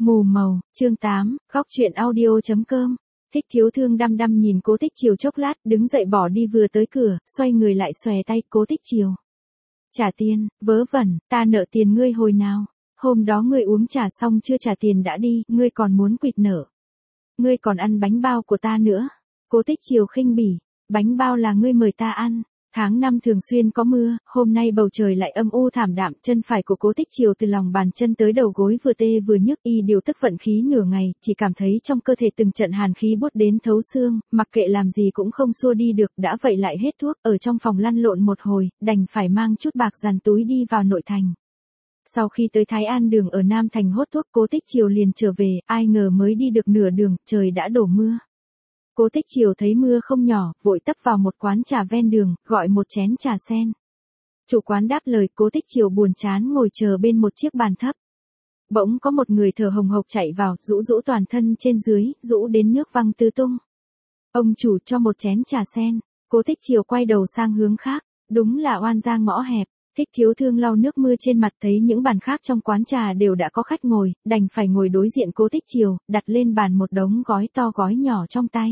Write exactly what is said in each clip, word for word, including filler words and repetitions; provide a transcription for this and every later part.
Mù màu, chương tám, góc truyện audio.com. Thích Thiếu Thương đăm đăm nhìn Cố Tích Chiều chốc lát, đứng dậy bỏ đi vừa tới cửa, xoay người lại xòe tay. Cố Tích Chiều. Trả tiền, vớ vẩn, ta nợ tiền ngươi hồi nào? Hôm đó ngươi uống trà xong chưa trả tiền đã đi, ngươi còn muốn quỵt nợ. Ngươi còn ăn bánh bao của ta nữa. Cố Tích Chiều khinh bỉ, bánh bao là ngươi mời ta ăn. Tháng năm thường xuyên có mưa, hôm nay bầu trời lại âm u thảm đạm, chân phải của Cố Tích Chiều từ lòng bàn chân tới đầu gối vừa tê vừa nhức, y điều tức vận khí nửa ngày, chỉ cảm thấy trong cơ thể từng trận hàn khí buốt đến thấu xương, mặc kệ làm gì cũng không xua đi được, đã vậy lại hết thuốc, ở trong phòng lăn lộn một hồi, đành phải mang chút bạc dàn túi đi vào nội thành. Sau khi tới Thái An đường ở Nam Thành hốt thuốc, Cố Tích Chiều liền trở về, ai ngờ mới đi được nửa đường, trời đã đổ mưa. Cố Tích Chiều thấy mưa không nhỏ, vội tấp vào một quán trà ven đường, gọi một chén trà sen. Chủ quán đáp lời, Cố Tích Chiều buồn chán ngồi chờ bên một chiếc bàn thấp. Bỗng có một người thở hồng hộc chạy vào, rũ rũ toàn thân trên dưới, rũ đến nước văng tứ tung. Ông chủ cho một chén trà sen. Cố Tích Chiều quay đầu sang hướng khác, đúng là oan gia ngõ hẹp. Thích Thiếu Thương lau nước mưa trên mặt, thấy những bàn khác trong quán trà đều đã có khách ngồi, đành phải ngồi đối diện Cố Tích Chiều, đặt lên bàn một đống gói to gói nhỏ trong tay.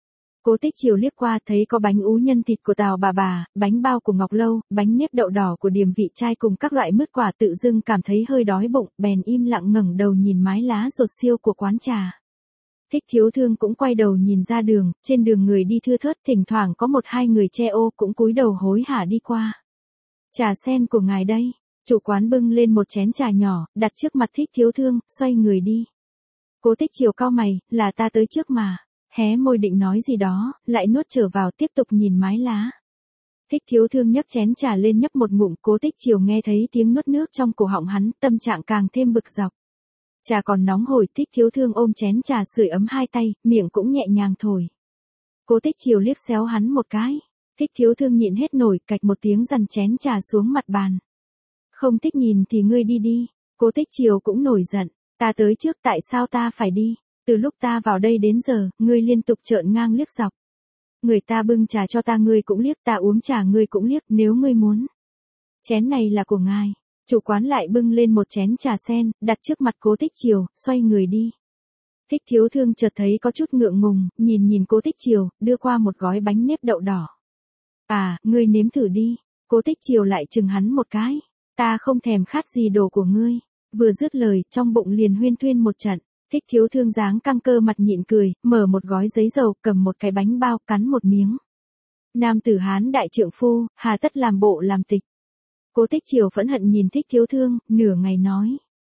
Cố Tích Chiều liếc qua thấy có bánh ú nhân thịt của Tào bà bà, bánh bao của Ngọc Lâu, bánh nếp đậu đỏ của Điềm Vị Trai cùng các loại mứt quả, tự dưng cảm thấy hơi đói bụng, bèn im lặng ngẩng đầu nhìn mái lá rột siêu của quán trà. Thích Thiếu Thương cũng quay đầu nhìn ra đường, trên đường người đi thưa thớt, thỉnh thoảng có một hai người che ô cũng cúi đầu hối hả đi qua. Trà sen của ngài đây. Chủ quán bưng lên một chén trà nhỏ, đặt trước mặt Thích Thiếu Thương, xoay người đi. Cố Tích Chiều cau mày, là ta tới trước mà. Hé môi định nói gì đó, lại nuốt trở vào tiếp tục nhìn mái lá. Thích Thiếu Thương nhấc chén trà lên nhấp một ngụm, Cố Tích Chiều nghe thấy tiếng nuốt nước trong cổ họng hắn, tâm trạng càng thêm bực dọc. Trà còn nóng hổi, Thích Thiếu Thương ôm chén trà sưởi ấm hai tay, miệng cũng nhẹ nhàng thổi. Cố Tích Chiều liếc xéo hắn một cái. Thích Thiếu Thương nhịn hết nổi, cạch một tiếng dằn chén trà xuống mặt bàn. Không thích nhìn thì ngươi đi đi. Cố Tích Chiều cũng nổi giận. Ta tới trước, tại sao ta phải đi? Từ lúc ta vào đây đến giờ, ngươi liên tục trợn ngang liếc dọc. Người ta bưng trà cho ta ngươi cũng liếc, ta uống trà ngươi cũng liếc, nếu ngươi muốn. Chén này là của ngài. Chủ quán lại bưng lên một chén trà sen, đặt trước mặt Cố Tích Chiều, xoay người đi. Thích Thiếu Thương chợt thấy có chút ngượng ngùng, nhìn nhìn Cố Tích Chiều, đưa qua một gói bánh nếp đậu đỏ. À, ngươi nếm thử đi. Cố Tích Chiều lại chừng hắn một cái. Ta không thèm khát gì đồ của ngươi. Vừa dứt lời, trong bụng liền huyên thuyên một trận. Thích Thiếu Thương dáng căng cơ mặt nhịn cười, mở một gói giấy dầu, cầm một cái bánh bao, cắn một miếng. Nam tử Hán đại trượng phu, hà tất làm bộ làm tịch. Cố Tích Chiều phẫn hận nhìn Thích Thiếu Thương, nửa ngày nói.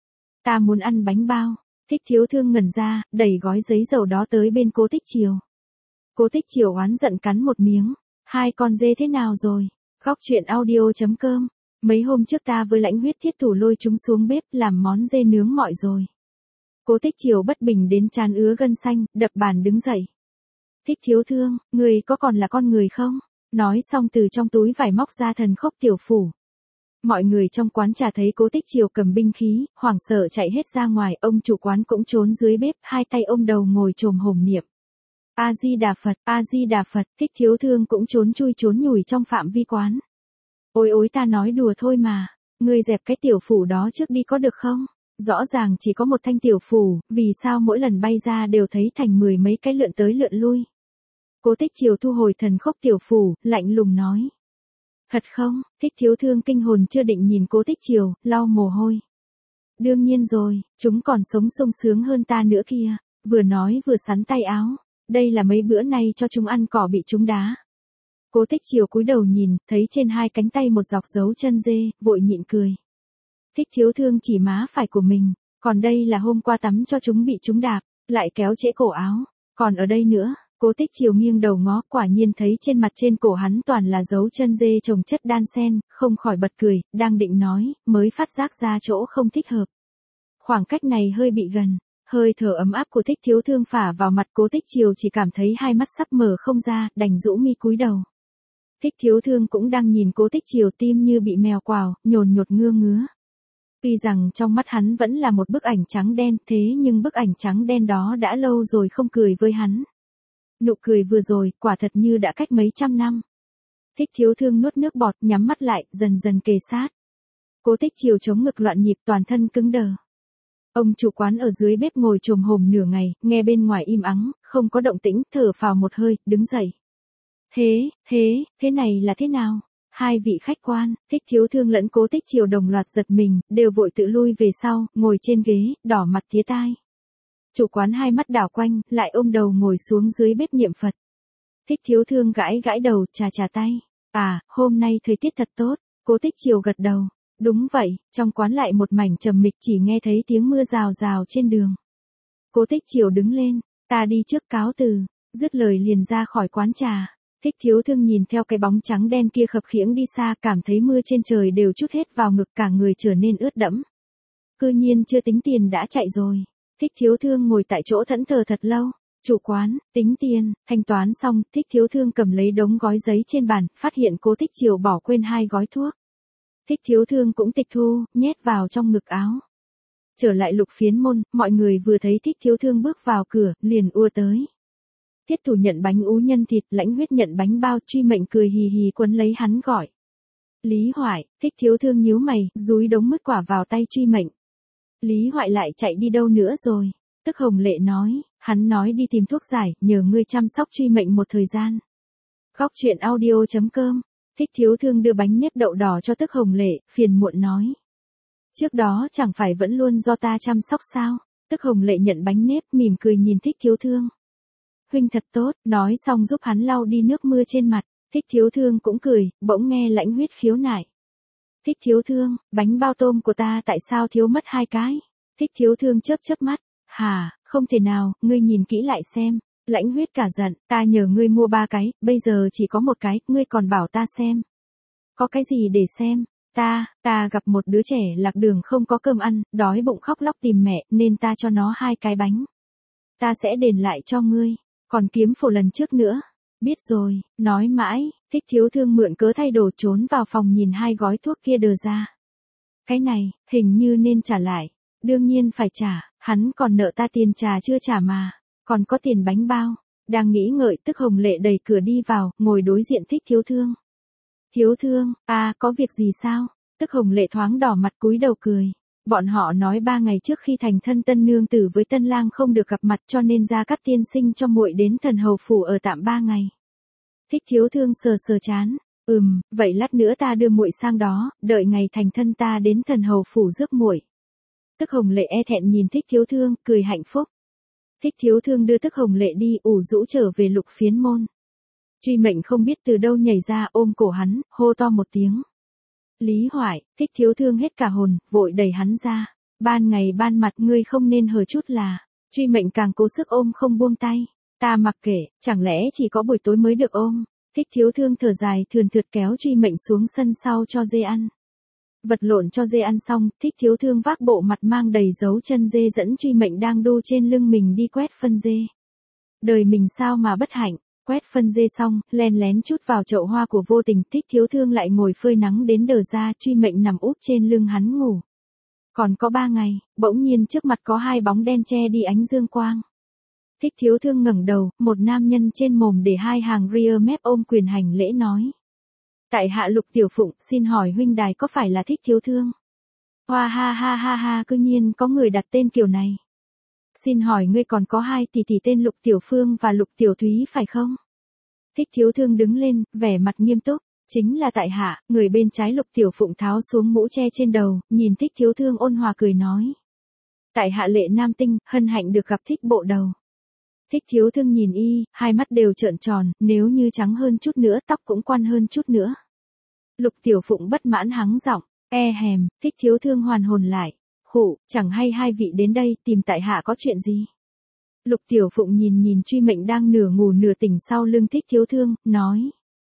Ta muốn ăn bánh bao. Thích Thiếu Thương ngẩn ra, đẩy gói giấy dầu đó tới bên Cố Tích Chiều. Cố Tích Chiều oán giận cắn một miếng. Hai con dê thế nào rồi? Góc truyện audio.com. Mấy hôm trước ta với Lãnh Huyết Thiết Thủ lôi chúng xuống bếp làm món dê nướng mọi rồi. Cố Tích Chiều bất bình đến trán ứa gân xanh, đập bàn đứng dậy. Thích Thiếu Thương, người có còn là con người không? Nói xong từ trong túi vải móc ra thần khốc tiểu phủ. Mọi người trong quán trà thấy Cố Tích Chiều cầm binh khí, hoảng sợ chạy hết ra ngoài, ông chủ quán cũng trốn dưới bếp, hai tay ôm đầu ngồi chồm hổm niệm. A-di-đà Phật, A-di-đà Phật, Thích Thiếu Thương cũng trốn chui trốn nhủi trong phạm vi quán. Ôi ôi ta nói đùa thôi mà, ngươi dẹp cái tiểu phủ đó trước đi có được không? Rõ ràng chỉ có một thanh tiểu phủ, vì sao mỗi lần bay ra đều thấy thành mười mấy cái lượn tới lượn lui? Cố Tích Chiều thu hồi thần khốc tiểu phủ, lạnh lùng nói. Thật không? Thích Thiếu Thương kinh hồn chưa định nhìn Cố Tích Chiều, lau mồ hôi. Đương nhiên rồi, chúng còn sống sung sướng hơn ta nữa kia. Vừa nói vừa sắn tay áo. Đây là mấy bữa nay cho chúng ăn cỏ bị chúng đá. Cố Tích Chiều cúi đầu nhìn, thấy trên hai cánh tay một dọc dấu chân dê, vội nhịn cười. Thích Thiếu Thương chỉ má phải của mình, còn đây là hôm qua tắm cho chúng bị chúng đạp, lại kéo trễ cổ áo, còn ở đây nữa. Cố Tích Chiều nghiêng đầu ngó, quả nhiên thấy trên mặt trên cổ hắn toàn là dấu chân dê chồng chất đan sen, không khỏi bật cười, đang định nói, mới phát giác ra chỗ không thích hợp. Khoảng cách này hơi bị gần, hơi thở ấm áp của Thích Thiếu Thương phả vào mặt Cố Tích Chiều chỉ cảm thấy hai mắt sắp mở không ra, đành rũ mi cúi đầu. Thích Thiếu Thương cũng đang nhìn Cố Tích Chiều, tim như bị mèo quào, nhồn nhột ngưa ngứa. Tuy rằng trong mắt hắn vẫn là một bức ảnh trắng đen, thế nhưng bức ảnh trắng đen đó đã lâu rồi không cười với hắn. Nụ cười vừa rồi, quả thật như đã cách mấy trăm năm. Thích Thiếu Thương nuốt nước bọt, nhắm mắt lại, dần dần kề sát. Cố Tích Chiều chống ngực loạn nhịp, toàn thân cứng đờ. Ông chủ quán ở dưới bếp ngồi chồm hổm nửa ngày, nghe bên ngoài im ắng, không có động tĩnh, thở phào một hơi, đứng dậy. Thế, thế, thế này là thế nào? Hai vị khách quan, Thích Thiếu Thương lẫn Cố Tích Triều đồng loạt giật mình, đều vội tự lui về sau, ngồi trên ghế, đỏ mặt tía tai. Chủ quán hai mắt đảo quanh, lại ôm đầu ngồi xuống dưới bếp niệm Phật. Thích Thiếu Thương gãi gãi đầu, chà chà tay. À, hôm nay thời tiết thật tốt. Cố Tích Triều gật đầu. Đúng vậy, trong quán lại một mảnh trầm mịch, chỉ nghe thấy tiếng mưa rào rào trên đường. Cố Tích Triều đứng lên, ta đi trước cáo từ, dứt lời liền ra khỏi quán trà. Thích Thiếu Thương nhìn theo cái bóng trắng đen kia khập khiễng đi xa, cảm thấy mưa trên trời đều trút hết vào ngực, cả người trở nên ướt đẫm. Cư nhiên chưa tính tiền đã chạy rồi. Thích Thiếu Thương ngồi tại chỗ thẫn thờ thật lâu. Chủ quán, tính tiền, thanh toán xong, Thích Thiếu Thương cầm lấy đống gói giấy trên bàn, phát hiện Cố Tích Triều bỏ quên hai gói thuốc. Thích Thiếu Thương cũng tịch thu, nhét vào trong ngực áo. Trở lại Lục Phiến Môn, mọi người vừa thấy Thích Thiếu Thương bước vào cửa, liền ùa tới. Thiết Thủ nhận bánh ú nhân thịt, Lãnh Huyết nhận bánh bao, Truy Mệnh cười hì hì quấn lấy hắn gọi. Lý Hoại, Thích Thiếu Thương nhíu mày, dúi đống mứt quả vào tay Truy Mệnh. Lý Hoại lại chạy đi đâu nữa rồi? Tức Hồng Lệ nói, hắn nói đi tìm thuốc giải, nhờ ngươi chăm sóc Truy Mệnh một thời gian. Góc truyện audio chấm com. Thích Thiếu Thương đưa bánh nếp đậu đỏ cho Tức Hồng Lệ, phiền muộn nói. Trước đó chẳng phải vẫn luôn do ta chăm sóc sao? Tức Hồng Lệ nhận bánh nếp, mỉm cười nhìn Thích Thiếu Thương. Huynh thật tốt, nói xong giúp hắn lau đi nước mưa trên mặt. Thích Thiếu Thương cũng cười, bỗng nghe Lãnh Huyết khiếu nại. Thích Thiếu Thương, bánh bao tôm của ta tại sao thiếu mất hai cái? Thích Thiếu Thương chớp chớp mắt. Hà, không thể nào, ngươi nhìn kỹ lại xem. Lãnh Huyết cả giận, ta nhờ ngươi mua ba cái, bây giờ chỉ có một cái, ngươi còn bảo ta xem. Có cái gì để xem? Ta, ta gặp một đứa trẻ lạc đường không có cơm ăn, đói bụng khóc lóc tìm mẹ, nên ta cho nó hai cái bánh. Ta sẽ đền lại cho ngươi, còn kiếm phổ lần trước nữa. Biết rồi, nói mãi, Thích Thiếu Thương mượn cớ thay đồ trốn vào phòng nhìn hai gói thuốc kia đờ ra. Cái này, hình như nên trả lại. Đương nhiên phải trả, hắn còn nợ ta tiền trà chưa trả mà. Còn có tiền bánh bao. Đang nghĩ ngợi, Tức Hồng Lệ đẩy cửa đi vào, ngồi đối diện Thích Thiếu Thương. Thiếu Thương, à, có việc gì sao? Tức Hồng Lệ thoáng đỏ mặt cúi đầu cười. Bọn họ nói ba ngày trước khi thành thân tân nương tử với tân lang không được gặp mặt, cho nên Gia Cát tiên sinh cho muội đến Thần Hầu phủ ở tạm ba ngày. Thích Thiếu Thương sờ sờ chán. Ừm, vậy lát nữa ta đưa muội sang đó, đợi ngày thành thân ta đến Thần Hầu phủ rước muội. Tức Hồng Lệ e thẹn nhìn Thích Thiếu Thương, cười hạnh phúc. Thích Thiếu Thương đưa Tức Hồng Lệ đi, ủ rũ trở về Lục Phiến Môn. Truy Mệnh không biết từ đâu nhảy ra, ôm cổ hắn, hô to một tiếng. Lý Hoại, Thích Thiếu Thương hết cả hồn, vội đẩy hắn ra. Ban ngày ban mặt ngươi không nên hờ chút là. Truy Mệnh càng cố sức ôm không buông tay. Ta mặc kệ, chẳng lẽ chỉ có buổi tối mới được ôm. Thích Thiếu Thương thở dài, thườn thượt kéo Truy Mệnh xuống sân sau cho dê ăn. Vật lộn cho dê ăn xong, Thích Thiếu Thương vác bộ mặt mang đầy dấu chân dê dẫn Truy Mệnh đang đu trên lưng mình đi quét phân dê. Đời mình sao mà bất hạnh. Quét phân dê xong, len lén chút vào chậu hoa của Vô Tình, Thích Thiếu Thương lại ngồi phơi nắng đến đờ ra, Truy Mệnh nằm úp trên lưng hắn ngủ. Còn có ba ngày, bỗng nhiên trước mặt có hai bóng đen che đi ánh dương quang. Thích Thiếu Thương ngẩng đầu, một nam nhân trên mồm để hai hàng rear mép ôm quyền hành lễ nói. Tại hạ Lục Tiểu Phụng, xin hỏi huynh đài có phải là Thích Thiếu Thương? Hoa ha ha ha ha, cư nhiên có người đặt tên kiểu này. Xin hỏi ngươi còn có hai tỷ tỷ tên Lục Tiểu Phương và Lục Tiểu Thúy phải không? Thích Thiếu Thương đứng lên, vẻ mặt nghiêm túc. Chính là tại hạ. Người bên trái Lục Tiểu Phụng tháo xuống mũ che trên đầu, nhìn Thích Thiếu Thương ôn hòa cười nói. Tại hạ Lệ Nam Tinh, hân hạnh được gặp Thích bộ đầu. Thích Thiếu Thương nhìn y, hai mắt đều trợn tròn, nếu như trắng hơn chút nữa tóc cũng quăn hơn chút nữa. Lục Tiểu Phụng bất mãn hắng giọng, e hèm. Thích Thiếu Thương hoàn hồn lại. Khụ, chẳng hay hai vị đến đây tìm tại hạ có chuyện gì? Lục Tiểu Phụng nhìn nhìn Truy Mệnh đang nửa ngủ nửa tỉnh sau lưng Thích Thiếu Thương, nói.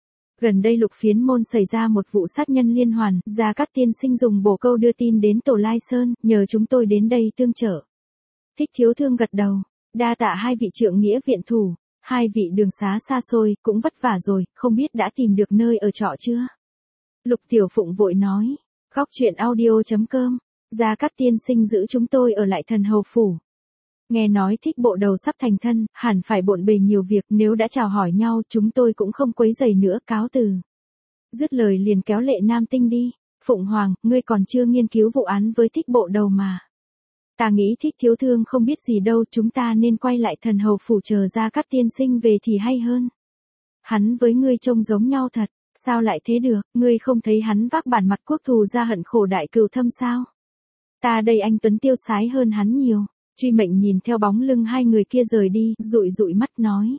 Gần đây Lục Phiến Môn xảy ra một vụ sát nhân liên hoàn, Gia Cát tiên sinh dùng bổ câu đưa tin đến Tổ Lai Sơn, nhờ chúng tôi đến đây tương trợ. Thích Thiếu Thương gật đầu, đa tạ hai vị trượng nghĩa viện thủ, hai vị đường xá xa xôi, cũng vất vả rồi, không biết đã tìm được nơi ở trọ chưa? Lục Tiểu Phụng vội nói, góc truyện audio chấm com. Gia Cát tiên sinh giữ chúng tôi ở lại Thần Hầu phủ. Nghe nói Thích bộ đầu sắp thành thân, hẳn phải bộn bề nhiều việc, nếu đã chào hỏi nhau chúng tôi cũng không quấy rầy nữa, cáo từ. Dứt lời liền kéo Lệ Nam Tinh đi. Phụng Hoàng, ngươi còn chưa nghiên cứu vụ án với Thích bộ đầu mà. Ta nghĩ Thích Thiếu Thương không biết gì đâu, chúng ta nên quay lại Thần Hầu phủ chờ Gia Cát tiên sinh về thì hay hơn. Hắn với ngươi trông giống nhau thật, sao lại thế được, ngươi không thấy hắn vác bản mặt quốc thù ra hận khổ đại cừu thâm sao? Ta đây anh tuấn tiêu sái hơn hắn nhiều. Truy Mệnh nhìn theo bóng lưng hai người kia rời đi, dụi dụi mắt nói.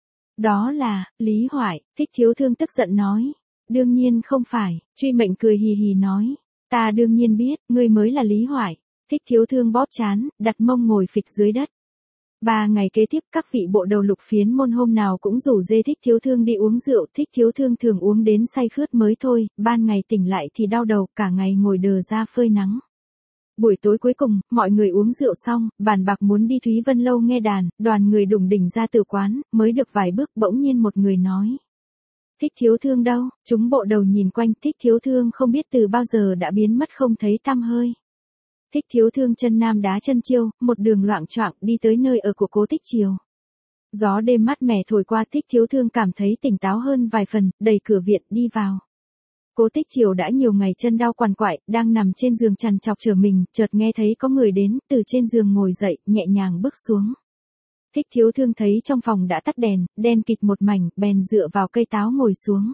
Đó là, Lý Hoại. Thích Thiếu Thương tức giận nói. Đương nhiên không phải, Truy Mệnh cười hì hì nói. Ta đương nhiên biết, ngươi mới là Lý Hoại. Thích Thiếu Thương bóp chán, đặt mông ngồi phịch dưới đất. Ba ngày kế tiếp các vị bộ đầu lục phiến môn hôm nào cũng rủ dê Thích Thiếu Thương đi uống rượu. Thích Thiếu Thương thường uống đến say khướt mới thôi, ban ngày tỉnh lại thì đau đầu, cả ngày ngồi đờ ra phơi nắng. Buổi tối cuối cùng, mọi người uống rượu xong, bàn bạc muốn đi Thúy Vân Lâu nghe đàn, đoàn người đủng đỉnh ra từ quán, mới được vài bước bỗng nhiên một người nói. Thích Thiếu Thương đâu? Chúng bộ đầu nhìn quanh, Thích Thiếu Thương không biết từ bao giờ đã biến mất không thấy tăm hơi. Thích Thiếu Thương chân nam đá chân chiêu, một đường loạng choạng đi tới nơi ở của Cố Tích Triều. Gió đêm mát mẻ thổi qua, Thích Thiếu Thương cảm thấy tỉnh táo hơn vài phần, đẩy cửa viện đi vào. Cố Tích Triều đã nhiều ngày chân đau quằn quại, đang nằm trên giường trằn trọc trở mình, chợt nghe thấy có người đến, từ trên giường ngồi dậy, nhẹ nhàng bước xuống. Thích Thiếu Thương thấy trong phòng đã tắt đèn, đen kịt một mảnh, bèn dựa vào cây táo ngồi xuống.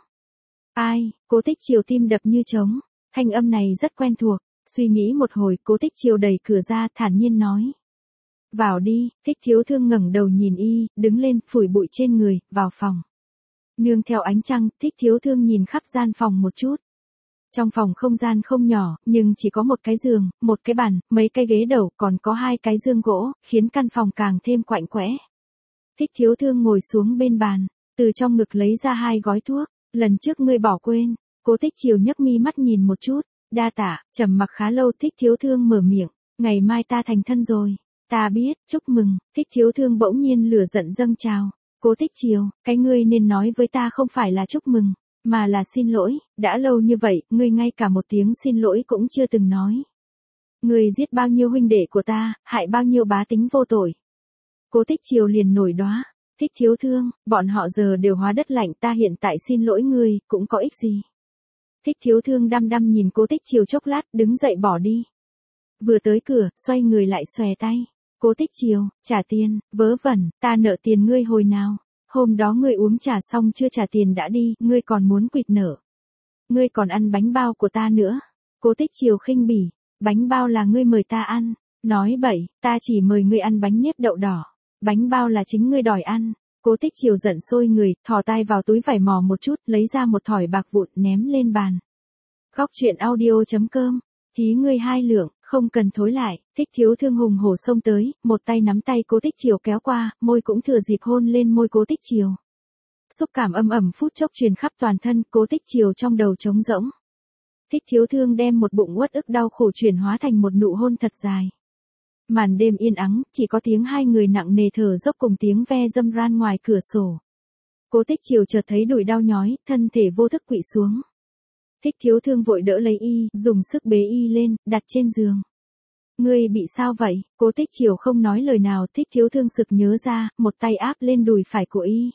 Ai? Cố Tích Triều tim đập như trống, thanh âm này rất quen thuộc, suy nghĩ một hồi, Cố Tích Triều đẩy cửa ra, thản nhiên nói. Vào đi. Thích Thiếu Thương ngẩng đầu nhìn y, đứng lên, phủi bụi trên người, vào phòng. Nương theo ánh trăng, Thích Thiếu Thương nhìn khắp gian phòng một chút. Trong phòng không gian không nhỏ, nhưng chỉ có một cái giường, một cái bàn, mấy cái ghế đầu, còn có hai cái giường gỗ, khiến căn phòng càng thêm quạnh quẽ. Thích Thiếu Thương ngồi xuống bên bàn, từ trong ngực lấy ra hai gói thuốc, lần trước ngươi bỏ quên. Cố Tích Triều nhấc mi mắt nhìn một chút, đa tạ. Trầm mặc khá lâu, Thích Thiếu Thương mở miệng, ngày mai ta thành thân rồi. Ta biết, chúc mừng. Thích Thiếu Thương bỗng nhiên lửa giận dâng trào. Cố Tích Triều, cái ngươi nên nói với ta không phải là chúc mừng, mà là xin lỗi, đã lâu như vậy, ngươi ngay cả một tiếng xin lỗi cũng chưa từng nói. Ngươi giết bao nhiêu huynh đệ của ta, hại bao nhiêu bá tính vô tội. Cố Tích Triều liền nổi đoá. Thích Thiếu Thương, bọn họ giờ đều hóa đất lạnh, ta hiện tại xin lỗi ngươi, cũng có ích gì. Thích Thiếu Thương đăm đăm nhìn Cố Tích Triều chốc lát, đứng dậy bỏ đi. Vừa tới cửa, xoay người lại xòe tay. Cố Tích Triều, trả tiền, vớ vẩn, ta nợ tiền ngươi hồi nào. Hôm đó ngươi uống trà xong chưa trả tiền đã đi, ngươi còn muốn quỵt nợ. Ngươi còn ăn bánh bao của ta nữa. Cố Tích Triều khinh bỉ, bánh bao là ngươi mời ta ăn. Nói bậy, ta chỉ mời ngươi ăn bánh nếp đậu đỏ. Bánh bao là chính ngươi đòi ăn. Cố Tích Triều giận sôi người, thò tay vào túi vải mò một chút, lấy ra một thỏi bạc vụn ném lên bàn. Góc truyện audio chấm com, thí ngươi hai lượng, không cần thối lại. Thích Thiếu Thương hùng hổ xông tới, một tay nắm tay Cố Tích Triều kéo qua, môi cũng thừa dịp hôn lên môi Cố Tích Triều. Xúc cảm âm ẩm phút chốc truyền khắp toàn thân, Cố Tích Triều trong đầu trống rỗng. Thích Thiếu Thương đem một bụng uất ức đau khổ chuyển hóa thành một nụ hôn thật dài. Màn đêm yên ắng, chỉ có tiếng hai người nặng nề thở dốc cùng tiếng ve dâm ran ngoài cửa sổ. Cố Tích Triều chợt thấy đùi đau nhói, thân thể vô thức quỵ xuống. Thích Thiếu Thương vội đỡ lấy y, dùng sức bế y lên, đặt trên giường. Ngươi bị sao vậy? Cố Tích Triều không nói lời nào, Thích Thiếu Thương sực nhớ ra, một tay áp lên đùi phải của y.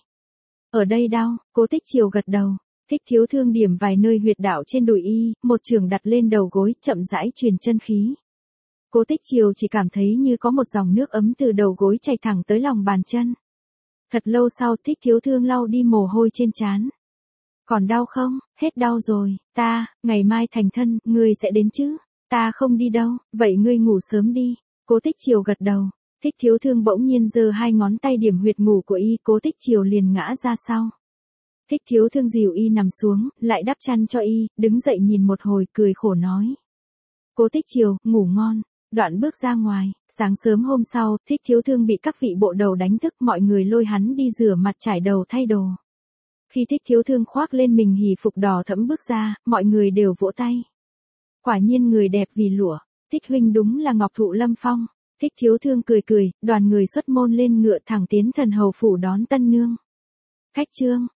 Ở đây đau. Cố Tích Triều gật đầu. Thích Thiếu Thương điểm vài nơi huyệt đạo trên đùi y, một chưởng đặt lên đầu gối, chậm rãi truyền chân khí. Cố Tích Triều chỉ cảm thấy như có một dòng nước ấm từ đầu gối chảy thẳng tới lòng bàn chân. Thật lâu sau, Thích Thiếu Thương lau đi mồ hôi trên trán. Còn đau không? Hết đau rồi. Ta, ngày mai thành thân, ngươi sẽ đến chứ? Ta không đi đâu, vậy ngươi ngủ sớm đi. Cố Tích Triều gật đầu. Thích Thiếu Thương bỗng nhiên giơ hai ngón tay điểm huyệt ngủ của y, Cố Tích Triều liền ngã ra sau. Thích Thiếu Thương dìu y nằm xuống, lại đắp chăn cho y, đứng dậy nhìn một hồi, cười khổ nói. Cố Tích Triều, ngủ ngon. Đoạn bước ra ngoài. Sáng sớm hôm sau, Thích Thiếu Thương bị các vị bộ đầu đánh thức, mọi người lôi hắn đi rửa mặt trải đầu thay đồ. Khi Thích Thiếu Thương khoác lên mình hỉ phục đỏ thẫm bước ra, mọi người đều vỗ tay. Quả nhiên người đẹp vì lụa, Thích huynh đúng là ngọc thụ lâm phong. Thích Thiếu Thương cười cười, đoàn người xuất môn lên ngựa thẳng tiến Thần Hầu phủ đón tân nương. Khách trương,